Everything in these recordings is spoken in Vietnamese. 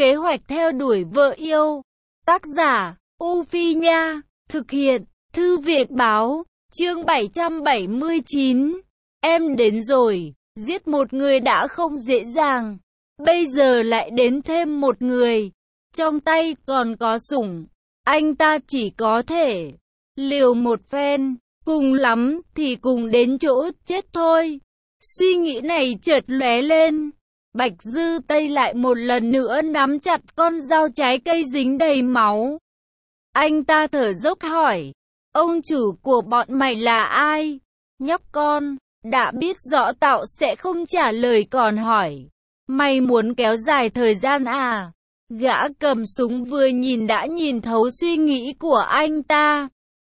Kế hoạch theo đuổi vợ yêu. Tác giả, U Phi Nha. Thực hiện, Thư viện Báo. Chương 779. Em đến rồi. Giết một người đã không dễ dàng. Bây giờ lại đến thêm một người. Trong tay còn có sủng. Anh ta chỉ có thể liều một phen. Cùng lắm thì cùng đến chỗ chết thôi. Suy nghĩ này chợt lóe lên. Bạch Dư Tây lại một lần nữa nắm chặt con dao trái cây dính đầy máu. Anh ta thở dốc hỏi, ông chủ của bọn mày là ai? Nhóc con, đã biết rõ Tạo sẽ không trả lời còn hỏi, mày muốn kéo dài thời gian à? Gã cầm súng vừa nhìn đã nhìn thấu suy nghĩ của anh ta.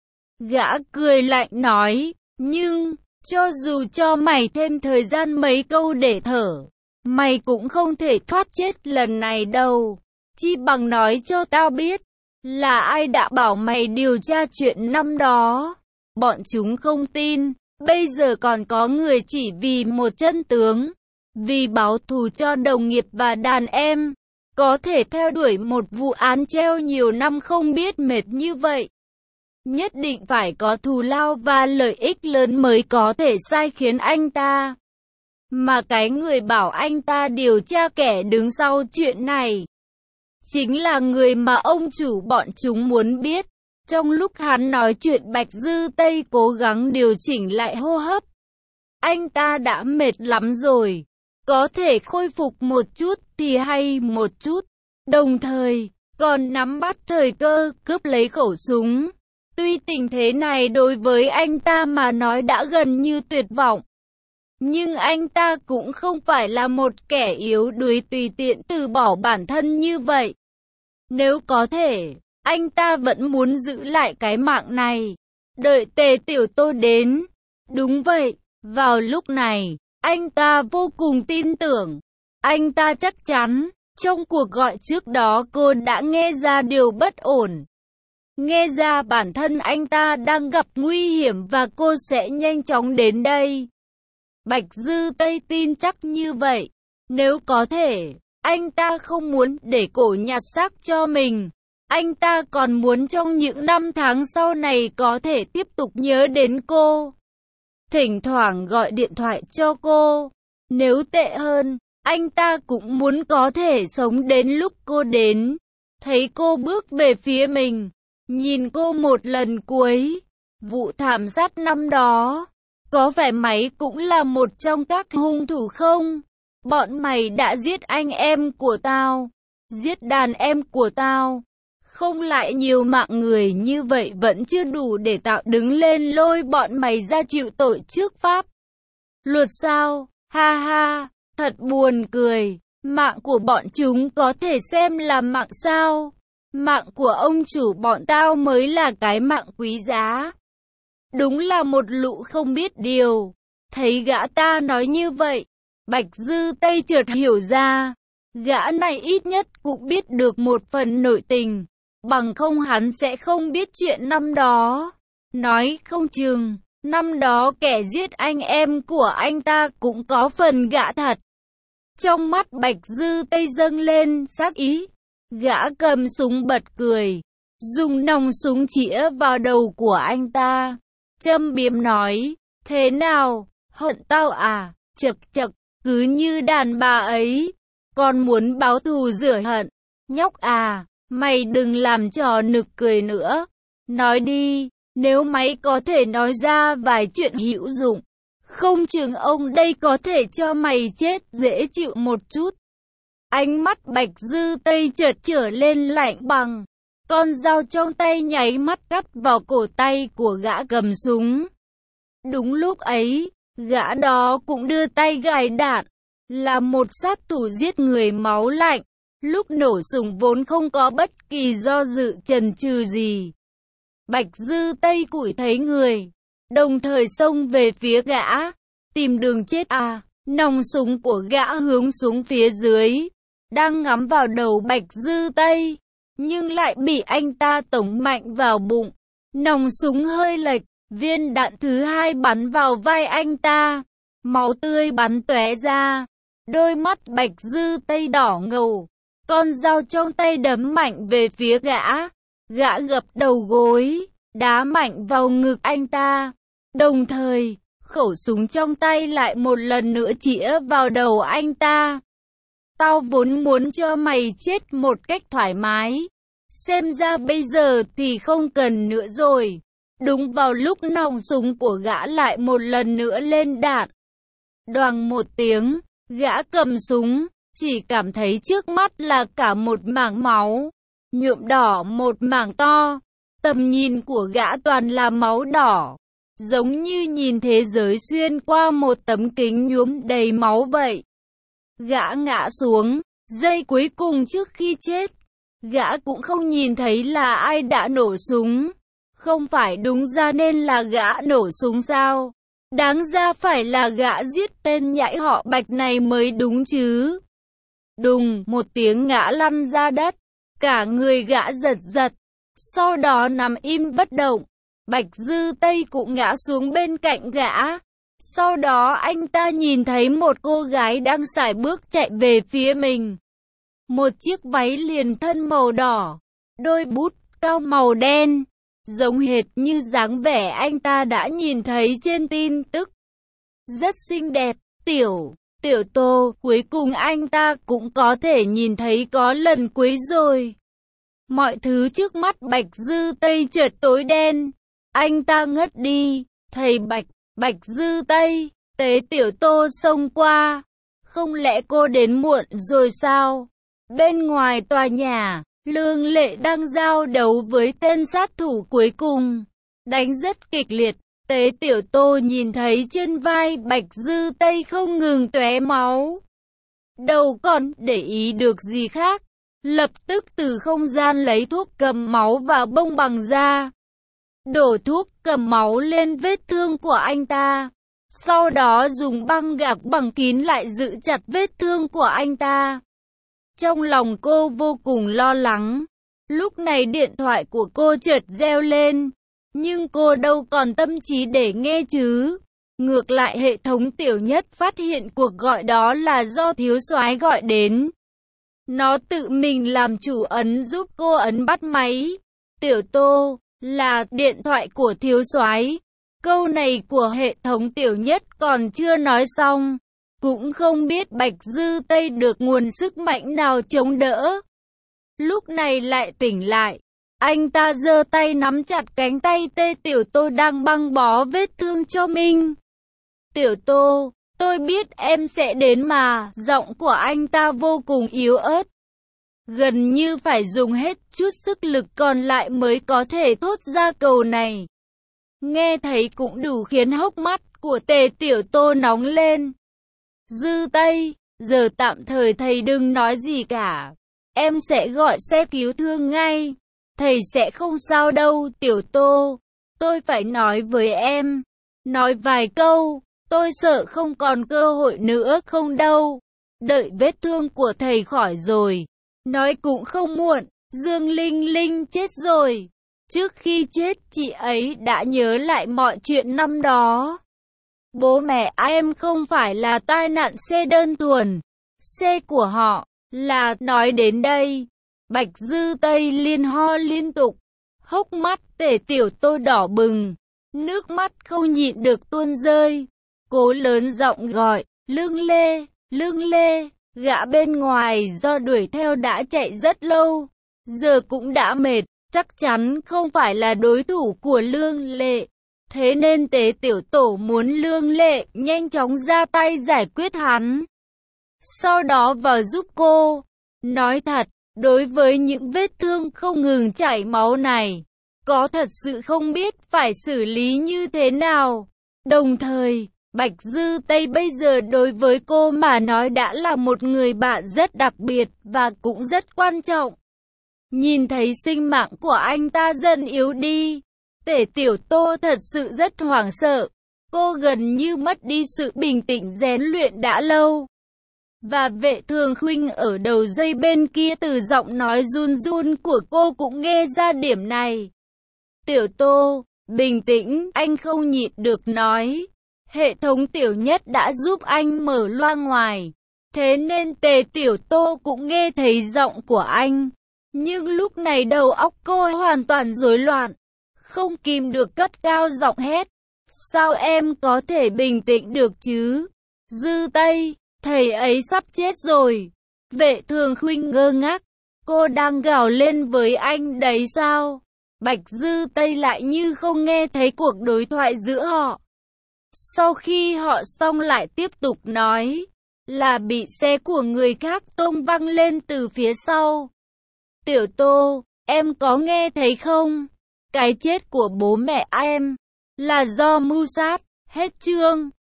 Gã cười lạnh nói, nhưng, cho dù cho mày thêm thời gian mấy câu để thở, mày cũng không thể thoát chết lần này đâu. Chi bằng nói cho tao biết, là ai đã bảo mày điều tra chuyện năm đó. Bọn chúng không tin, bây giờ còn có người chỉ vì một chân tướng, vì báo thù cho đồng nghiệp và đàn em, có thể theo đuổi một vụ án treo nhiều năm không biết mệt như vậy. Nhất định phải có thù lao và lợi ích lớn mới có thể sai khiến anh ta. Mà cái người bảo anh ta điều tra kẻ đứng sau chuyện này, chính là người mà ông chủ bọn chúng muốn biết. Trong lúc hắn nói chuyện, Bạch Dư Tây cố gắng điều chỉnh lại hô hấp. Anh ta đã mệt lắm rồi. Có thể khôi phục một chút thì hay một chút. Đồng thời, còn nắm bắt thời cơ cướp lấy khẩu súng. Tuy tình thế này đối với anh ta mà nói đã gần như tuyệt vọng, nhưng anh ta cũng không phải là một kẻ yếu đuối tùy tiện từ bỏ bản thân như vậy. Nếu có thể, anh ta vẫn muốn giữ lại cái mạng này, đợi Tề Tiểu Tô đến. Đúng vậy, vào lúc này, anh ta vô cùng tin tưởng. Anh ta chắc chắn, trong cuộc gọi trước đó cô đã nghe ra điều bất ổn. Nghe ra bản thân anh ta đang gặp nguy hiểm và cô sẽ nhanh chóng đến đây. Bạch Dư Tây tin chắc như vậy. Nếu có thể, anh ta không muốn để cổ nhặt xác cho mình. Anh ta còn muốn trong những năm tháng sau này có thể tiếp tục nhớ đến cô. Thỉnh thoảng gọi điện thoại cho cô. Nếu tệ hơn, anh ta cũng muốn có thể sống đến lúc cô đến. Thấy cô bước về phía mình. Nhìn cô một lần cuối. Vụ thảm sát năm đó, có phải mày cũng là một trong các hung thủ không? Bọn mày đã giết anh em của tao, giết đàn em của tao. Không lại nhiều mạng người như vậy vẫn chưa đủ để tạo đứng lên lôi bọn mày ra chịu tội trước pháp luật sao? Ha ha, thật buồn cười. Mạng của bọn chúng có thể xem là mạng sao? Mạng của ông chủ bọn tao mới là cái mạng quý giá. Đúng là một lũ không biết điều. Thấy gã ta nói như vậy, Bạch Dư Tây chợt hiểu ra, gã này ít nhất cũng biết được một phần nội tình, bằng không hắn sẽ không biết chuyện năm đó. Nói không chừng, năm đó kẻ giết anh em của anh ta cũng có phần gã thật. Trong mắt Bạch Dư Tây dâng lên sát ý, gã cầm súng bật cười, dùng nòng súng chĩa vào đầu của anh ta. Châm biếm nói, thế nào, hận tao à? Chậc chậc, cứ như đàn bà ấy, còn muốn báo thù rửa hận. Nhóc à, mày đừng làm trò nực cười nữa. Nói đi, nếu mày có thể nói ra vài chuyện hữu dụng, không chừng ông đây có thể cho mày chết dễ chịu một chút. Ánh mắt Bạch Dư Tây chợt trở lên lạnh băng. Con dao trong tay nháy mắt cắt vào cổ tay của gã cầm súng. Đúng lúc ấy, gã đó cũng đưa tay gài đạn, là một sát thủ giết người máu lạnh. Lúc nổ súng vốn không có bất kỳ do dự chần chừ gì. Bạch Dư Tây củi thấy người, đồng thời xông về phía gã, tìm đường chết à. Nòng súng của gã hướng xuống phía dưới, đang ngắm vào đầu Bạch Dư Tây, nhưng lại bị anh ta tống mạnh vào bụng. Nòng súng hơi lệch, viên đạn thứ hai bắn vào vai anh ta, máu tươi bắn tóe ra. Đôi mắt Bạch Dư Tây đỏ ngầu, con dao trong tay đấm mạnh về phía gã. Gã gập đầu gối, đá mạnh vào ngực anh ta. Đồng thời, khẩu súng trong tay lại một lần nữa chĩa vào đầu anh ta. Tao vốn muốn cho mày chết một cách thoải mái. Xem ra bây giờ thì không cần nữa rồi. Đúng vào lúc nòng súng của gã lại một lần nữa lên đạn. Đoàng một tiếng, gã cầm súng, chỉ cảm thấy trước mắt là cả một mảng máu, nhuộm đỏ một mảng to. Tầm nhìn của gã toàn là máu đỏ, giống như nhìn thế giới xuyên qua một tấm kính nhuốm đầy máu vậy. Gã ngã xuống, giây cuối cùng trước khi chết. Gã cũng không nhìn thấy là ai đã nổ súng. Không phải đúng ra nên là gã nổ súng sao? Đáng ra phải là gã giết tên nhãi họ Bạch này mới đúng chứ. Đùng một tiếng ngã lăn ra đất. Cả người gã giật giật. Sau đó nằm im bất động. Bạch Dư Tây cũng ngã xuống bên cạnh gã. Sau đó anh ta nhìn thấy một cô gái đang sải bước chạy về phía mình. Một chiếc váy liền thân màu đỏ, đôi bút cao màu đen, giống hệt như dáng vẻ anh ta đã nhìn thấy trên tin tức. Rất xinh đẹp, Tiểu Tô, cuối cùng anh ta cũng có thể nhìn thấy có lần cuối rồi. Mọi thứ trước mắt Bạch Dư Tây chợt tối đen, anh ta ngất đi. Thầy Bạch Dư Tây, Tế Tiểu Tô xông qua. Không lẽ cô đến muộn rồi sao? Bên ngoài tòa nhà, Lương Lệ đang giao đấu với tên sát thủ cuối cùng. Đánh rất kịch liệt. Tế Tiểu Tô nhìn thấy trên vai Bạch Dư Tây không ngừng tóe máu. Đâu còn để ý được gì khác. Lập tức từ không gian lấy thuốc cầm máu và bông bằng ra. Đổ thuốc cầm máu lên vết thương của anh ta. Sau đó dùng băng gạc bằng kín lại giữ chặt vết thương của anh ta. Trong lòng cô vô cùng lo lắng. Lúc này điện thoại của cô chợt reo lên. Nhưng cô đâu còn tâm trí để nghe chứ. Ngược lại hệ thống Tiểu Nhất phát hiện cuộc gọi đó là do thiếu soái gọi đến. Nó tự mình làm chủ ấn giúp cô ấn bắt máy. Tiểu Tô, là điện thoại của thiếu soái. Câu này của hệ thống Tiểu Nhất còn chưa nói xong. Cũng không biết Bạch Dư Tây được nguồn sức mạnh nào chống đỡ. Lúc này lại tỉnh lại. Anh ta giơ tay nắm chặt cánh tay Tiểu Tô đang băng bó vết thương cho mình. Tiểu Tô, tôi biết em sẽ đến mà. Giọng của anh ta vô cùng yếu ớt. Gần như phải dùng hết chút sức lực còn lại mới có thể thốt ra câu này. Nghe thấy cũng đủ khiến hốc mắt của Tiểu Tô nóng lên. Dư Tây, giờ tạm thời thầy đừng nói gì cả. Em sẽ gọi xe cứu thương ngay. Thầy sẽ không sao đâu Tiểu Tô. Tôi phải nói với em. Nói vài câu. Tôi sợ không còn cơ hội nữa không đâu. Đợi vết thương của thầy khỏi rồi. Nói cũng không muộn. Dương Linh Linh chết rồi. Trước khi chết chị ấy đã nhớ lại mọi chuyện năm đó. Bố mẹ em không phải là tai nạn xe đơn thuần. Xe của họ là nói đến đây. Bạch Dư Tây liên ho liên tục. Hốc mắt Tiểu Tô đỏ bừng. Nước mắt không nhịn được tuôn rơi. Cố lớn giọng gọi. Lương Lê. Gã bên ngoài do đuổi theo đã chạy rất lâu. Giờ cũng đã mệt. Chắc chắn không phải là đối thủ của Lương Lệ. Thế nên Tiểu Tổ muốn Lương Lệ nhanh chóng ra tay giải quyết hắn. Sau đó vào giúp cô. Nói thật, đối với những vết thương không ngừng chảy máu này, có thật sự không biết phải xử lý như thế nào. Đồng thời, Bạch Dư Tây bây giờ đối với cô mà nói đã là một người bạn rất đặc biệt và cũng rất quan trọng. Nhìn thấy sinh mạng của anh ta dần yếu đi, Tiểu Tô thật sự rất hoảng sợ. Cô gần như mất đi sự bình tĩnh rèn luyện đã lâu. Và Vệ Thường Khuynh ở đầu dây bên kia từ giọng nói run run của cô cũng nghe ra điểm này. Tiểu Tô, bình tĩnh, anh không nhịn được nói. Hệ thống Tiểu Nhất đã giúp anh mở loa ngoài. Thế nên Tề Tiểu Tô cũng nghe thấy giọng của anh. Nhưng lúc này đầu óc cô hoàn toàn rối loạn, không kìm được cất cao giọng hét. Sao em có thể bình tĩnh được chứ? Dư Tây, thầy ấy sắp chết rồi. Vệ Thường Khuynh ngơ ngác. Cô đang gào lên với anh đấy sao? Bạch Dư Tây lại như không nghe thấy cuộc đối thoại giữa họ. Sau khi họ xong lại tiếp tục nói, là bị xe của người khác tông văng lên từ phía sau. Tiểu Tô, em có nghe thấy không? Cái chết của bố mẹ em là do mưu sát. Hết chương.